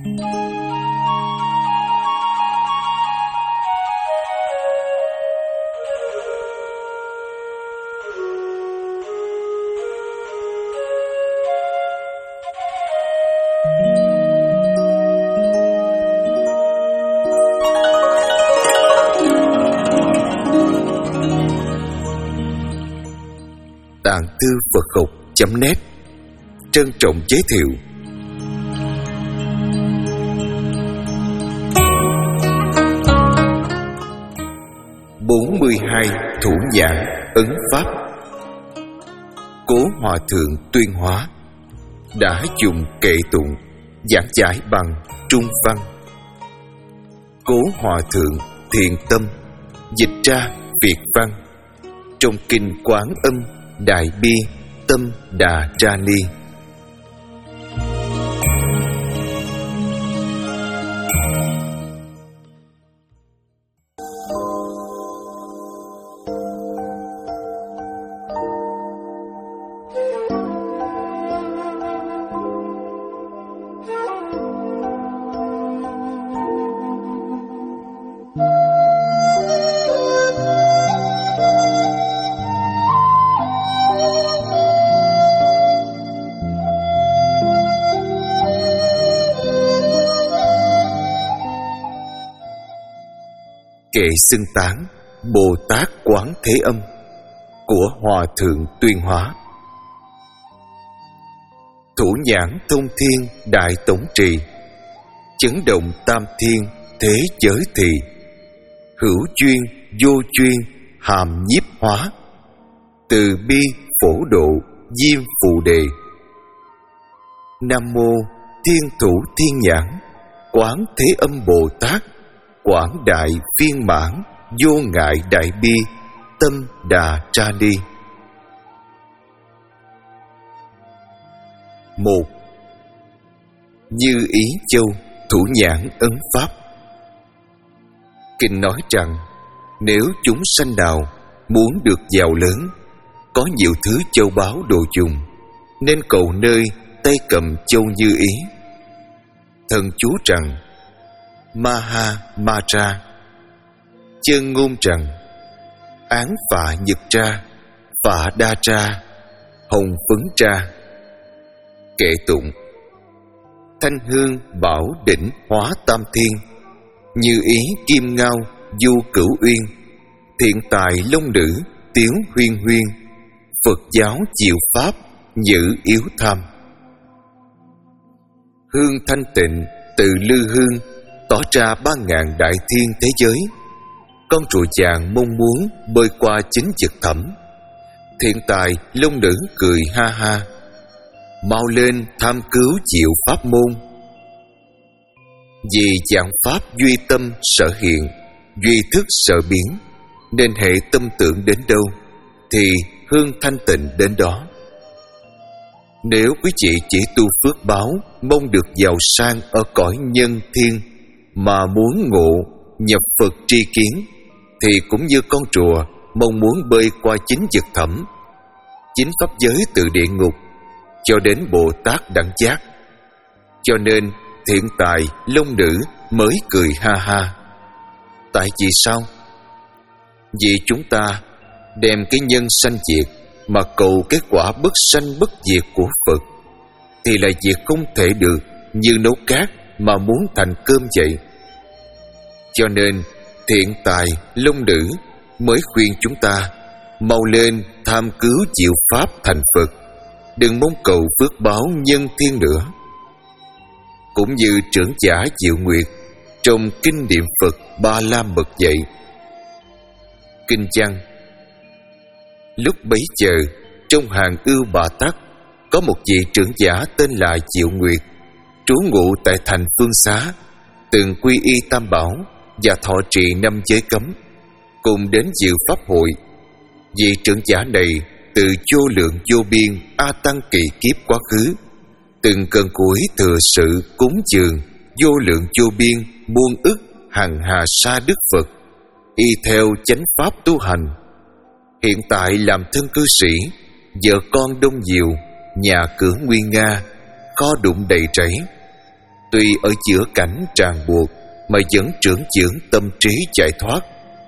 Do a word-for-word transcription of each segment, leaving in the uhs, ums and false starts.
Tạng thư Phật học chấm net trân trọng giới thiệu bốn mươi hai thủ nhãn ấn pháp. Cố Hòa Thượng Tuyên Hóa đã dùng kệ tụng giảng giải bằng Trung văn. Cố Hòa Thượng Thiện Tâm dịch ra Việt văn trong kinh Quán Âm Đại Bi Tâm Đà Ra Ni. Kệ xưng tán Bồ Tát Quán Thế Âm của Hòa Thượng Tuyên Hóa. Thủ nhãn thông thiên đại tổng trì, chấn động tam thiên thế giới thị, hữu duyên vô duyên hàm nhiếp hóa, từ bi phổ độ diêm phù đề. Nam mô Thiên Thủ Thiên Nhãn Quán Thế Âm Bồ Tát, quảng đại viên mãn vô ngại đại bi Tâm Đà Ra Ni. Một. Như Ý Châu thủ nhãn ấn pháp. Kinh nói rằng nếu chúng sanh nào muốn được giàu lớn, có nhiều thứ châu báu đồ dùng, nên cầu nơi tay cầm châu Như Ý. Thần chú rằng Maha Mara, chân ngôn rằng án phạ nhật tra, phạ đa tra, hồng phấn tra. Kệ tụng thanh hương bảo đỉnh hóa tam thiên, Như Ý kim ngao du cửu uyên, thiện tài long nữ tiếu huyên huyên, Phật giáo diệu pháp nhữ yếu tham. Hương thanh tịnh từ lư hương, tỏ ra ba ngàn đại thiên thế giới. Con rùa vàng mong muốn bơi qua chính vực thẳm. Thiện tài long nữ cười ha ha, mau lên tham cứu diệu pháp môn. Vì dạng pháp duy tâm sở hiện, duy thức sở biến, nên hệ tâm tưởng đến đâu thì hương thanh tịnh đến đó. Nếu quý vị chỉ tu phước báo, mong được giàu sang ở cõi nhân thiên, mà muốn ngộ nhập Phật tri kiến, thì cũng như con rùa mong muốn bơi qua chính vực thẳm, chính pháp giới từ địa ngục cho đến Bồ Tát đẳng giác. Cho nên thiện tài long nữ mới cười ha ha. Tại vì sao? Vì chúng ta đem cái nhân sanh diệt mà cầu kết quả bất sanh bất diệt của Phật, thì là việc không thể được như nấu cát mà muốn thành cơm vậy. Cho nên thiện tài long nữ mới khuyên chúng ta mau lên tham cứu diệu pháp thành Phật, đừng mong cầu phước báo nhân thiên nữa. Cũng như trưởng giả Diệu Nguyệt trong kinh niệm Phật Ba La Mật vậy. Kinh văn: lúc bấy giờ trong hàng ưu Bà Tắc có một vị trưởng giả tên là Diệu Nguyệt, trú ngụ tại thành Phương Xá, từng quy y Tam Bảo và thọ trì năm giới cấm, cùng đến dự pháp hội. Vị trưởng giả này từ vô lượng vô biên a tăng kỳ kiếp quá khứ, từng cơn cuối thừa sự cúng dường vô lượng vô biên muôn ức hằng hà sa đức Phật, y theo chánh pháp tu hành. Hiện tại làm thân cư sĩ, vợ con đông nhiều, nhà cửa nguy nga, kho đụng đầy rẫy. Tuy ở giữa cảnh ràng buộc mà vẫn trưởng dưỡng tâm trí giải thoát.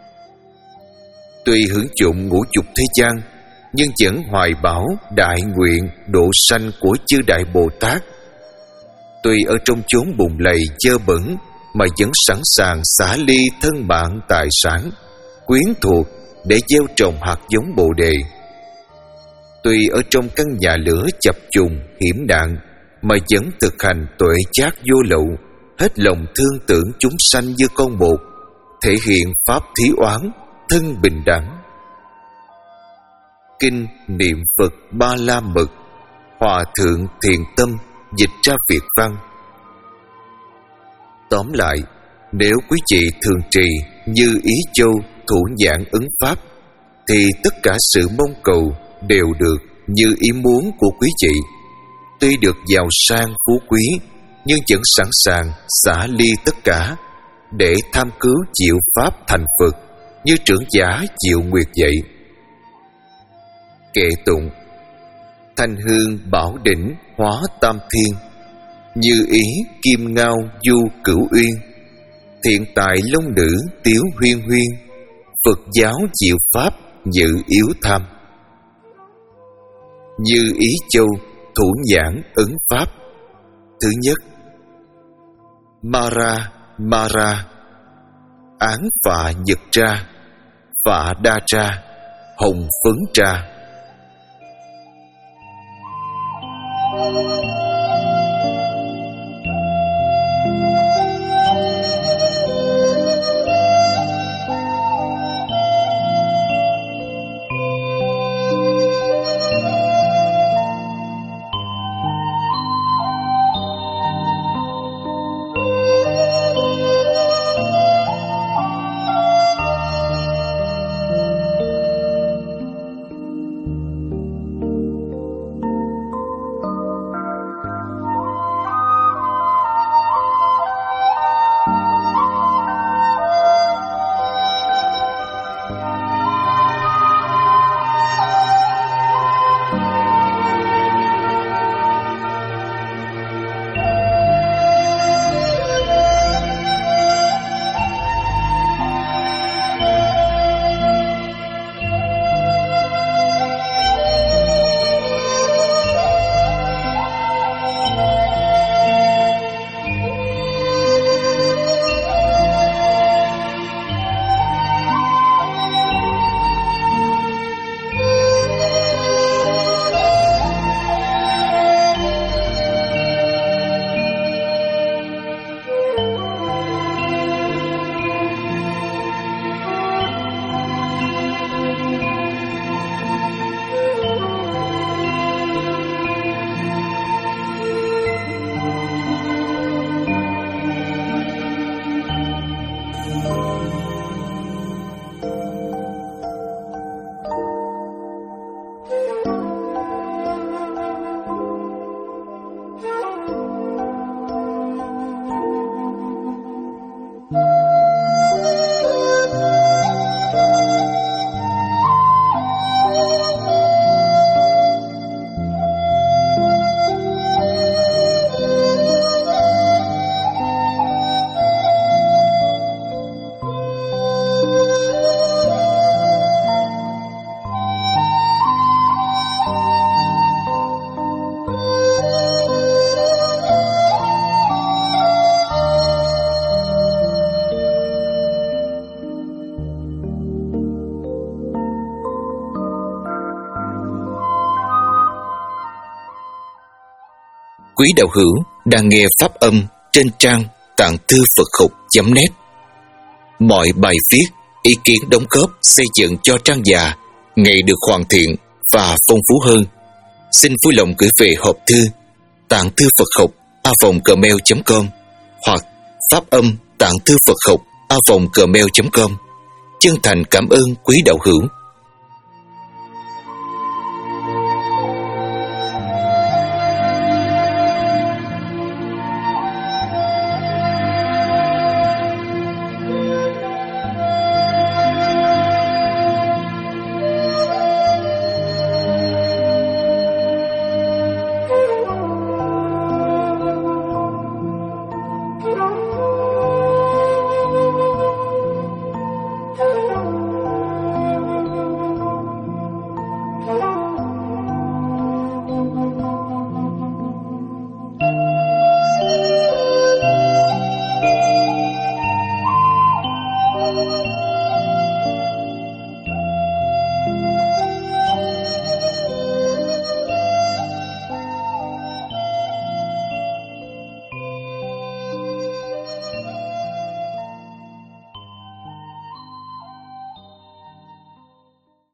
Tuy hưởng dụng ngũ dục thế gian, nhưng vẫn hoài bão đại nguyện độ sanh của chư Đại Bồ Tát. Tuy ở trong chốn bùn lầy dơ bẩn mà vẫn sẵn sàng xả ly thân mạng tài sản, quyến thuộc để gieo trồng hạt giống Bồ Đề. Tuy ở trong căn nhà lửa chập trùng hiểm đạn mà vẫn thực hành tuệ giác vô lậu, hết lòng thương tưởng chúng sanh như con một, thể hiện pháp thí oán, thân bình đẳng. Kinh niệm Phật Ba La Mật, Hòa Thượng Thiền Tâm dịch ra Việt văn. Tóm lại, nếu quý vị thường trì như ý châu thủ giảng ứng pháp, thì tất cả sự mong cầu đều được như ý muốn của quý vị. Tuy được giàu sang phú quý, nhưng vẫn sẵn sàng xả ly tất cả để tham cứu diệu pháp thành Phật, như trưởng giả Diệu Nguyệt vậy. Kệ tụng: thanh hương bảo đỉnh hóa tam thiên, như ý kim ngao du cửu uyên, thiện tài long nữ tiếu huyên huyên, Phật giáo diệu pháp dự yếu tham. Như ý châu thủ giảng ứng pháp. Thứ nhất, Mara Mara, án phạ nhật tra, phạ đa tra, hồng phấn tra. Quý đạo hữu đang nghe pháp âm trên trang tạng thư Phật học chấm net. Mọi bài viết, ý kiến đóng góp xây dựng cho trang già ngày được hoàn thiện và phong phú hơn. Xin vui lòng gửi về hộp thư tạng thư Phật học a vòng gmail chấm com hoặc pháp âm tạng thư Phật học a vòng gmail chấm com. Chân thành cảm ơn quý đạo hữu. Thank you.